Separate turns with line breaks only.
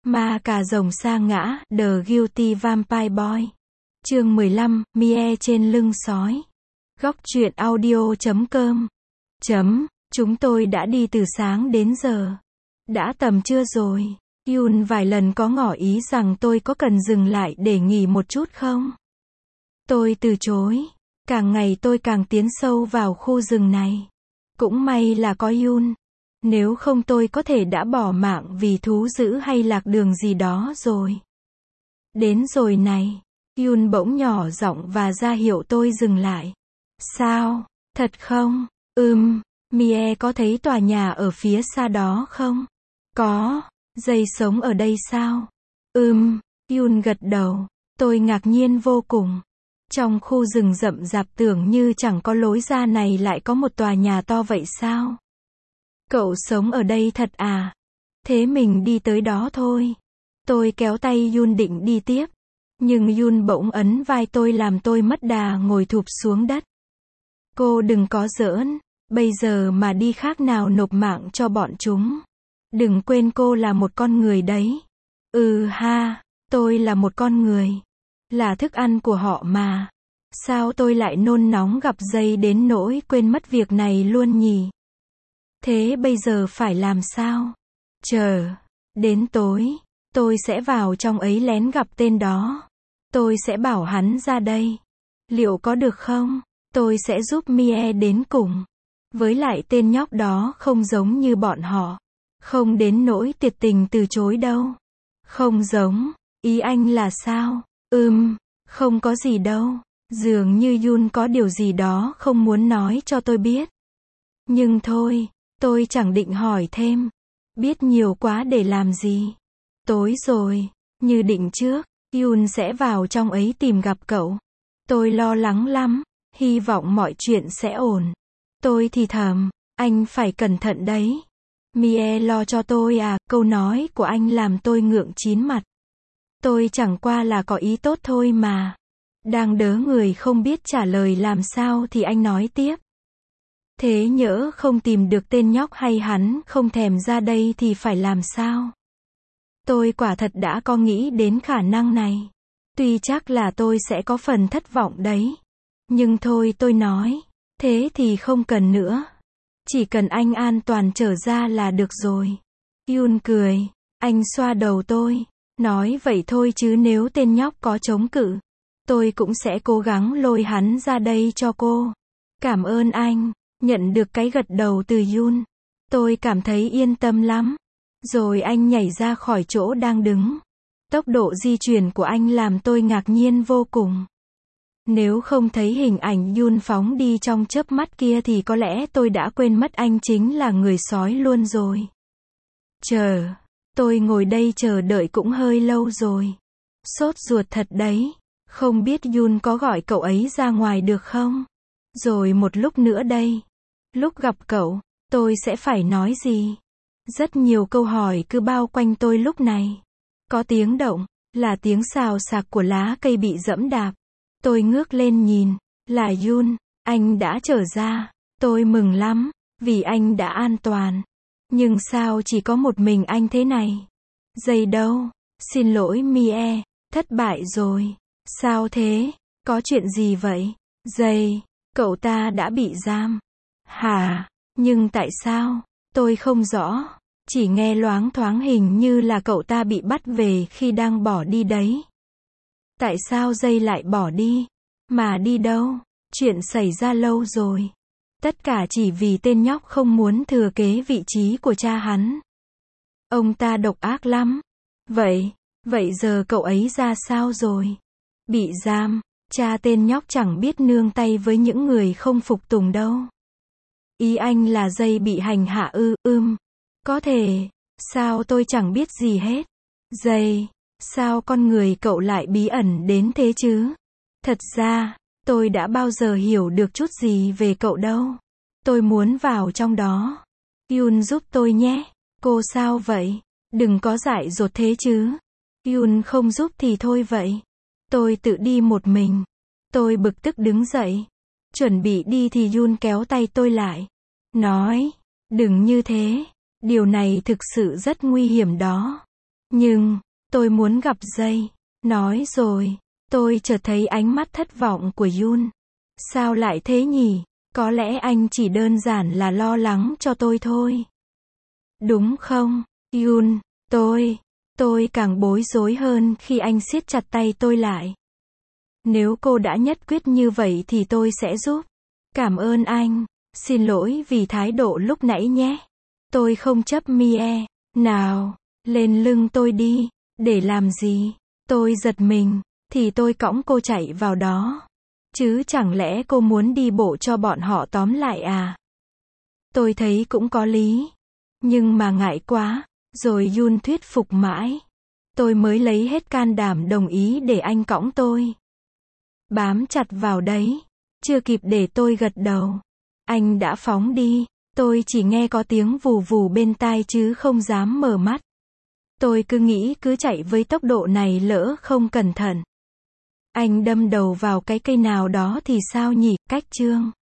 Ma cà rồng sa ngã, The Guilty Vampire Boy. Chương 15, Mie trên lưng sói. Góc truyện audio.com. Chúng tôi đã đi từ sáng đến giờ. Đã tầm trưa rồi. Yun vài lần có ngỏ ý rằng tôi có cần dừng lại để nghỉ một chút không? Tôi từ chối. Càng ngày tôi càng tiến sâu vào khu rừng này. Cũng may là có Yun. Nếu không tôi có thể đã bỏ mạng vì thú dữ hay lạc đường gì đó rồi. Đến rồi này. Yun bỗng nhỏ giọng và ra hiệu tôi dừng lại. Sao? Thật không? Mie có thấy tòa nhà ở phía xa đó không? Có. Dây sống ở đây sao? Yun gật đầu. Tôi ngạc nhiên vô cùng. Trong khu rừng rậm rạp tưởng như chẳng có lối ra này lại có một tòa nhà to vậy sao? Cậu sống ở đây thật à? Thế mình đi tới đó thôi. Tôi kéo tay Yun định đi tiếp. Nhưng Yun bỗng ấn vai tôi làm tôi mất đà ngồi thụp xuống đất. Cô đừng có giỡn. Bây giờ mà đi khác nào nộp mạng cho bọn chúng. Đừng quên cô là một con người đấy. Tôi là một con người. Là thức ăn của họ mà. Sao tôi lại nôn nóng gặp dây đến nỗi quên mất việc này luôn nhỉ? Thế bây giờ phải làm sao? Chờ. Đến tối. Tôi sẽ vào trong ấy lén gặp tên đó. Tôi sẽ bảo hắn ra đây. Liệu có được không? Tôi sẽ giúp Mie đến cùng. Với lại tên nhóc đó không giống như bọn họ. Không đến nỗi tuyệt tình từ chối đâu. Không giống. Ý anh là sao? Không có gì đâu. Dường như Yun có điều gì đó không muốn nói cho tôi biết. Nhưng thôi, tôi chẳng định hỏi thêm. Biết nhiều quá để làm gì. Tối rồi, như định trước, Yun sẽ vào trong ấy tìm gặp cậu. Tôi lo lắng lắm, hy vọng mọi chuyện sẽ ổn. Tôi thì thầm, anh phải cẩn thận đấy. Mie lo cho tôi à, câu nói của anh làm tôi ngượng chín mặt. Tôi chẳng qua là có ý tốt thôi mà. Đang đớ người không biết trả lời làm sao thì anh nói tiếp. Thế nhỡ không tìm được tên nhóc hay hắn không thèm ra đây thì phải làm sao? Tôi quả thật đã có nghĩ đến khả năng này. Tuy chắc là tôi sẽ có phần thất vọng đấy. Nhưng thôi tôi nói. Thế thì không cần nữa. Chỉ cần anh an toàn trở ra là được rồi. Yun cười. Anh xoa đầu tôi. Nói vậy thôi chứ nếu tên nhóc có chống cự. Tôi cũng sẽ cố gắng lôi hắn ra đây cho cô. Cảm ơn anh. Nhận được cái gật đầu từ Yun. Tôi cảm thấy yên tâm lắm. Rồi anh nhảy ra khỏi chỗ đang đứng. Tốc độ di chuyển của anh làm tôi ngạc nhiên vô cùng. Nếu không thấy hình ảnh Yun phóng đi trong chớp mắt kia thì có lẽ tôi đã quên mất anh chính là người sói luôn rồi. Tôi ngồi đây chờ đợi cũng hơi lâu rồi. Sốt ruột thật đấy. Không biết Yun có gọi cậu ấy ra ngoài được không? Rồi một lúc nữa đây. Lúc gặp cậu, tôi sẽ phải nói gì? Rất nhiều câu hỏi cứ bao quanh tôi lúc này. Có tiếng động, là tiếng xào xạc của lá cây bị dẫm đạp. Tôi ngước lên nhìn, là Yun, anh đã trở ra. Tôi mừng lắm, vì anh đã an toàn. Nhưng sao chỉ có một mình anh thế này? Dây đâu? Xin lỗi Mie, thất bại rồi. Sao thế? Có chuyện gì vậy? Dây, cậu ta đã bị giam. Hả? Nhưng tại sao? Tôi không rõ. Chỉ nghe loáng thoáng hình như là cậu ta bị bắt về khi đang bỏ đi đấy. Tại sao Dây lại bỏ đi? Mà đi đâu? Chuyện xảy ra lâu rồi. Tất cả chỉ vì tên nhóc không muốn thừa kế vị trí của cha hắn. Ông ta độc ác lắm. Vậy giờ cậu ấy ra sao rồi? Bị giam. Cha tên nhóc chẳng biết nương tay với những người không phục tùng đâu. Ý anh là Dây bị hành hạ Có thể. Sao tôi chẳng biết gì hết? Dây. Sao con người cậu lại bí ẩn đến thế chứ? Thật ra, tôi đã bao giờ hiểu được chút gì về cậu đâu. Tôi muốn vào trong đó. Yun giúp tôi nhé. Cô sao vậy? Đừng có dại dột thế chứ. Yun không giúp thì thôi vậy. Tôi tự đi một mình. Tôi bực tức đứng dậy. Chuẩn bị đi thì Yun kéo tay tôi lại. Nói, đừng như thế. Điều này thực sự rất nguy hiểm đó. Nhưng, tôi muốn gặp Jay. Nói rồi, tôi chợt thấy ánh mắt thất vọng của Yoon. Sao lại thế nhỉ? Có lẽ anh chỉ đơn giản là lo lắng cho tôi thôi. Đúng không, Yoon? Tôi càng bối rối hơn khi anh siết chặt tay tôi lại. Nếu cô đã nhất quyết như vậy thì tôi sẽ giúp. Cảm ơn anh. Xin lỗi vì thái độ lúc nãy nhé. Tôi không chấp Mie. Nào, lên lưng tôi đi. Để làm gì? Tôi giật mình. Thì tôi cõng cô chạy vào đó. Chứ chẳng lẽ cô muốn đi bộ cho bọn họ tóm lại à? Tôi thấy cũng có lý. Nhưng mà ngại quá. Rồi Yoon thuyết phục mãi. Tôi mới lấy hết can đảm đồng ý để anh cõng tôi. Bám chặt vào đấy. Chưa kịp để tôi gật đầu. Anh đã phóng đi. Tôi chỉ nghe có tiếng vù vù bên tai chứ không dám mở mắt. Tôi cứ nghĩ cứ chạy với tốc độ này lỡ không cẩn thận. Anh đâm đầu vào cái cây nào đó thì sao nhỉ? Cách chương.